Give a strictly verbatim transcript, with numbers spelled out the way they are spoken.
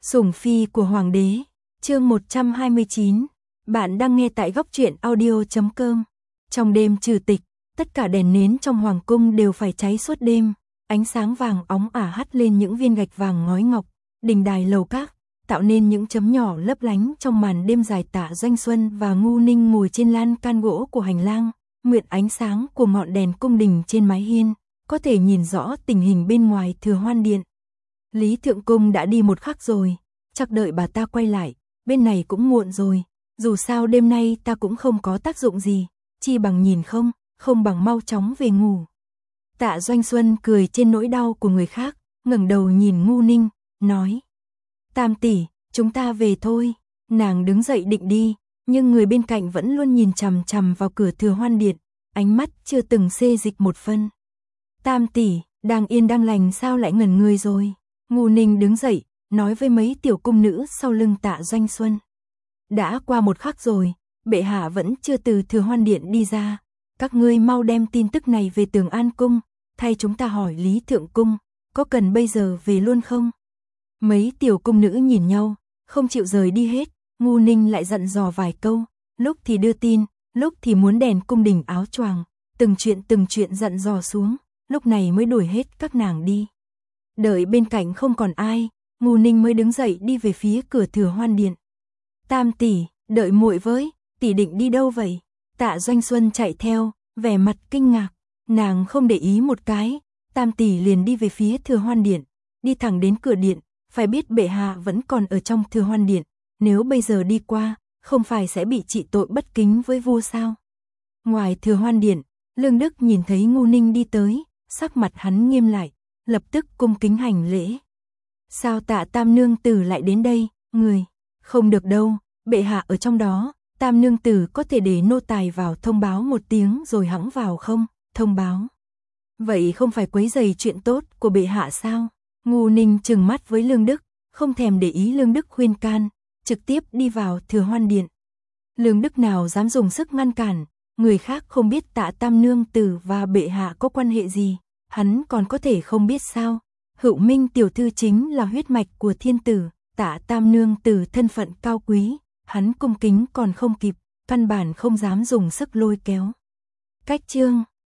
Sủng phi của hoàng đế, chương một trăm hai mươi chín. Bạn đang nghe tại góc truyện audio chấm com. Trong đêm trừ tịch, tất cả đèn nến trong hoàng cung đều phải cháy suốt đêm, ánh sáng vàng óng ả hắt lên những viên gạch vàng ngói ngọc, đình đài lầu các, tạo nên những chấm nhỏ lấp lánh trong màn đêm dài. Tạ Doanh Xuân và Ngu Ninh ngồi trên lan can gỗ của hành lang, mượn ánh sáng của ngọn đèn cung đình trên mái hiên, có thể nhìn rõ tình hình bên ngoài Thừa Hoan Điện. Lý Thượng Cung đã đi một khắc rồi, chắc đợi bà ta quay lại, bên này cũng muộn rồi, dù sao đêm nay ta cũng không có tác dụng gì, chi bằng nhìn không, không bằng mau chóng về ngủ. Tạ Doanh Xuân cười trên nỗi đau của người khác, ngẩng đầu nhìn Ngu Ninh, nói: Tam tỷ, chúng ta về thôi. Nàng đứng dậy định đi, nhưng người bên cạnh vẫn luôn nhìn chằm chằm vào cửa Thừa Hoan Điện, ánh mắt chưa từng xê dịch một phân. Tam tỷ, đang yên đang lành sao lại ngẩn người rồi? Ngu Ninh đứng dậy, nói với mấy tiểu cung nữ sau lưng Tạ Doanh Xuân. Đã qua một khắc rồi, bệ hạ vẫn chưa từ Thừa Hoan Điện đi ra. Các ngươi mau đem tin tức này về Tường An Cung, thay chúng ta hỏi Lý Thượng Cung, có cần bây giờ về luôn không? Mấy tiểu cung nữ nhìn nhau, không chịu rời đi hết. Ngu Ninh lại dặn dò vài câu, lúc thì đưa tin, lúc thì muốn đèn cung đình áo choàng, từng chuyện từng chuyện dặn dò xuống, lúc này mới đuổi hết các nàng đi. Đợi bên cạnh không còn ai, Ngu Ninh mới đứng dậy đi về phía cửa Thừa Hoan Điện. Tam tỷ, đợi muội với, tỷ định đi đâu vậy? Tạ Doanh Xuân chạy theo, vẻ mặt kinh ngạc, nàng không để ý một cái, Tam tỷ liền đi về phía Thừa Hoan Điện, đi thẳng đến cửa điện, phải biết bệ hạ vẫn còn ở trong Thừa Hoan Điện, nếu bây giờ đi qua, không phải sẽ bị trị tội bất kính với vua sao? Ngoài Thừa Hoan Điện, Lương Đức nhìn thấy Ngu Ninh đi tới, sắc mặt hắn nghiêm lại, lập tức cung kính hành lễ. Sao Tạ Tam nương tử lại đến đây, người? Không được đâu, bệ hạ ở trong đó, Tam nương tử có thể để nô tài vào thông báo một tiếng rồi hẵng vào không? Thông báo. Vậy không phải quấy rầy chuyện tốt của bệ hạ sao? Ngu Ninh trừng mắt với Lương Đức, không thèm để ý Lương Đức khuyên can, trực tiếp đi vào Thừa Hoan Điện. Lương Đức nào dám dùng sức ngăn cản, người khác không biết Tạ Tam nương tử và bệ hạ có quan hệ gì, hắn còn có thể không biết sao? Hữu Minh tiểu thư chính là huyết mạch của thiên tử, Tạ Tam nương tử thân phận cao quý, hắn cung kính còn không kịp, căn bản không dám dùng sức lôi kéo. Cách chương